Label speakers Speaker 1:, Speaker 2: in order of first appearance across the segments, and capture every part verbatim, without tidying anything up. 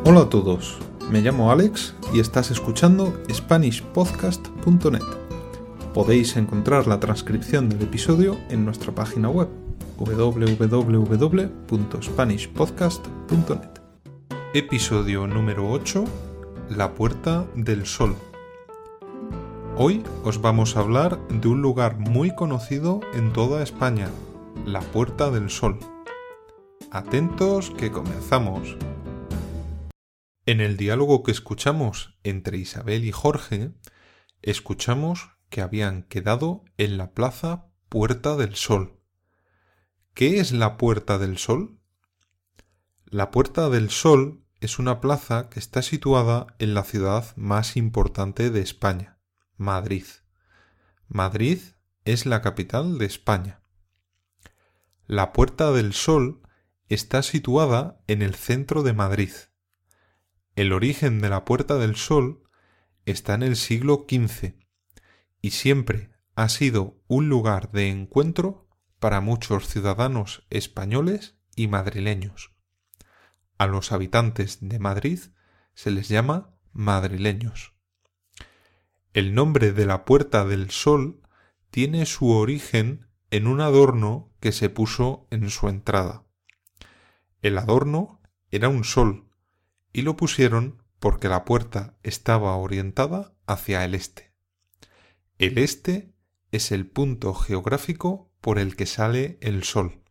Speaker 1: Hola a todos, me llamo Alex y estás escuchando Spanish Podcast punto net. Podéis encontrar la transcripción del episodio en nuestra página web doble u doble u doble u punto spanish podcast punto net. Episodio número ocho, La Puerta del Sol. Hoy os vamos a hablar de un lugar muy conocido en toda España, la Puerta del Sol. Atentos que comenzamos. En el diálogo que escuchamos entre Isabel y Jorge, escuchamos que habían quedado en la plaza Puerta del Sol. ¿Qué es la Puerta del Sol? La Puerta del Sol es una plaza que está situada en la ciudad más importante de España, Madrid. Madrid es la capital de España. La Puerta del Sol está situada en el centro de Madrid. El origen de la Puerta del Sol está en el siglo quince y siempre ha sido un lugar de encuentro para muchos ciudadanos españoles y madrileños. A los habitantes de Madrid se les llama madrileños. El nombre de la Puerta del Sol tiene su origen en un adorno que se puso en su entrada. El adorno era un sol, y lo pusieron porque la puerta estaba orientada hacia el este. El este es el punto geográfico por el que sale el sol.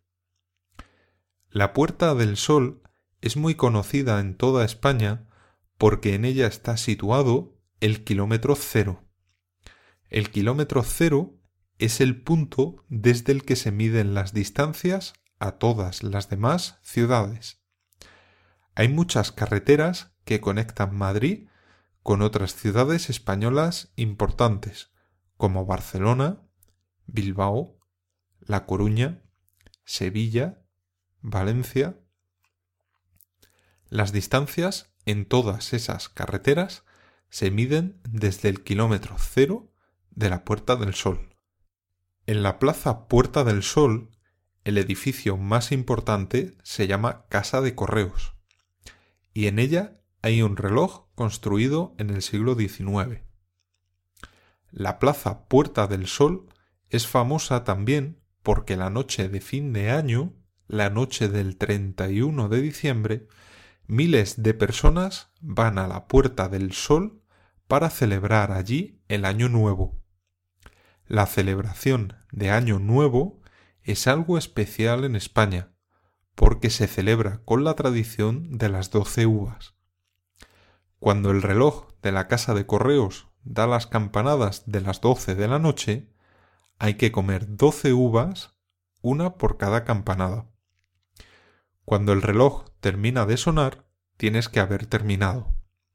Speaker 1: La Puerta del Sol es muy conocida en toda España porque en ella está situado el kilómetro cero. El kilómetro cero es el punto desde el que se miden las distancias a todas las demás ciudades. Hay muchas carreteras que conectan Madrid con otras ciudades españolas importantes, como Barcelona, Bilbao, La Coruña, Sevilla, Valencia. Las distancias en todas esas carreteras se miden desde el kilómetro cero de la Puerta del Sol. En la plaza Puerta del Sol, el edificio más importante se llama Casa de Correos, y en ella hay un reloj construido en el siglo diecinueve. La plaza Puerta del Sol es famosa también porque la noche de fin de año, la noche del treinta y uno de diciembre, miles de personas van a la Puerta del Sol para celebrar allí el Año Nuevo. La celebración de Año Nuevo es algo especial en España, porque se celebra con la tradición de las doce uvas. Cuando el reloj de la Casa de Correos da las campanadas de las doce de la noche, hay que comer doce uvas, una por cada campanada. Cuando el reloj termina de sonar, tienes que haber terminado.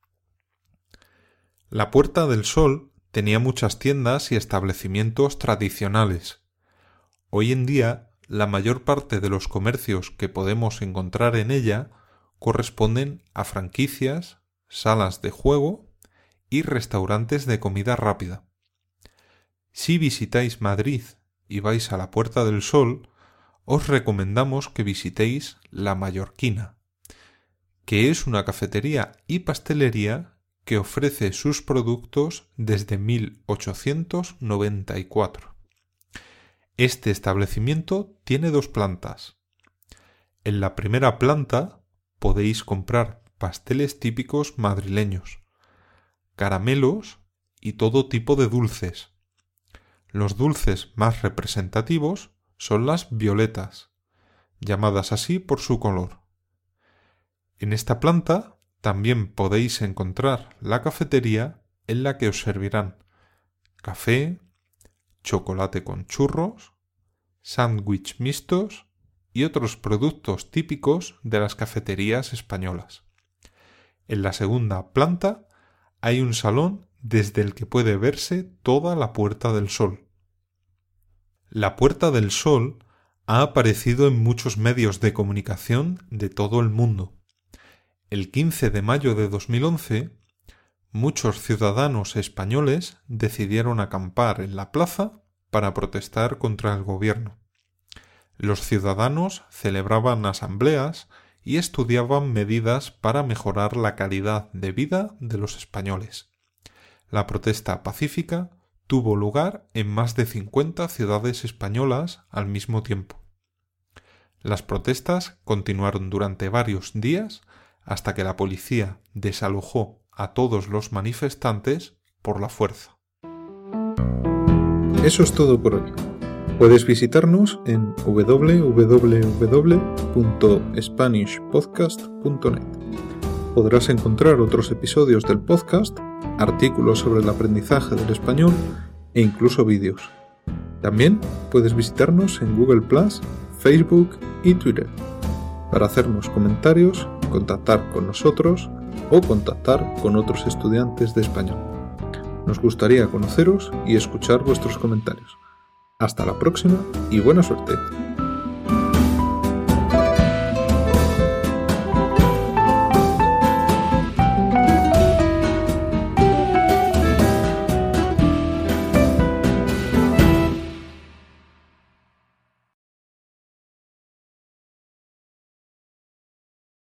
Speaker 1: La Puerta del Sol tenía muchas tiendas y establecimientos tradicionales. Hoy en día, la mayor parte de los comercios que podemos encontrar en ella corresponden a franquicias, salas de juego y restaurantes de comida rápida. Si visitáis Madrid y vais a la Puerta del Sol, os recomendamos que visitéis La Mallorquina, que es una cafetería y pastelería que ofrece sus productos desde mil ochocientos noventa y cuatro. Este establecimiento tiene dos plantas. En la primera planta podéis comprar pasteles típicos madrileños, caramelos y todo tipo de dulces. Los dulces más representativos son las violetas, llamadas así por su color. En esta planta también podéis encontrar la cafetería en la que os servirán café, chocolate con churros, sándwich mixtos y otros productos típicos de las cafeterías españolas. En la segunda planta hay un salón desde el que puede verse toda la Puerta del Sol. La Puerta del Sol ha aparecido en muchos medios de comunicación de todo el mundo. El quince de mayo de dos mil once, muchos ciudadanos españoles decidieron acampar en la plaza para protestar contra el gobierno. Los ciudadanos celebraban asambleas y estudiaban medidas para mejorar la calidad de vida de los españoles. La protesta pacífica tuvo lugar en más de cincuenta ciudades españolas al mismo tiempo. Las protestas continuaron durante varios días hasta que la policía desalojó a todos los manifestantes por la fuerza. Eso es todo por hoy. Puedes visitarnos en doble u doble u doble u punto spanish podcast punto net. Podrás encontrar otros episodios del podcast, artículos sobre el aprendizaje del español e incluso vídeos. También puedes visitarnos en Google plus, Facebook y Twitter para hacernos comentarios, contactar con nosotros o contactar con otros estudiantes de español. Nos gustaría conoceros y escuchar vuestros comentarios. Hasta la próxima y buena suerte.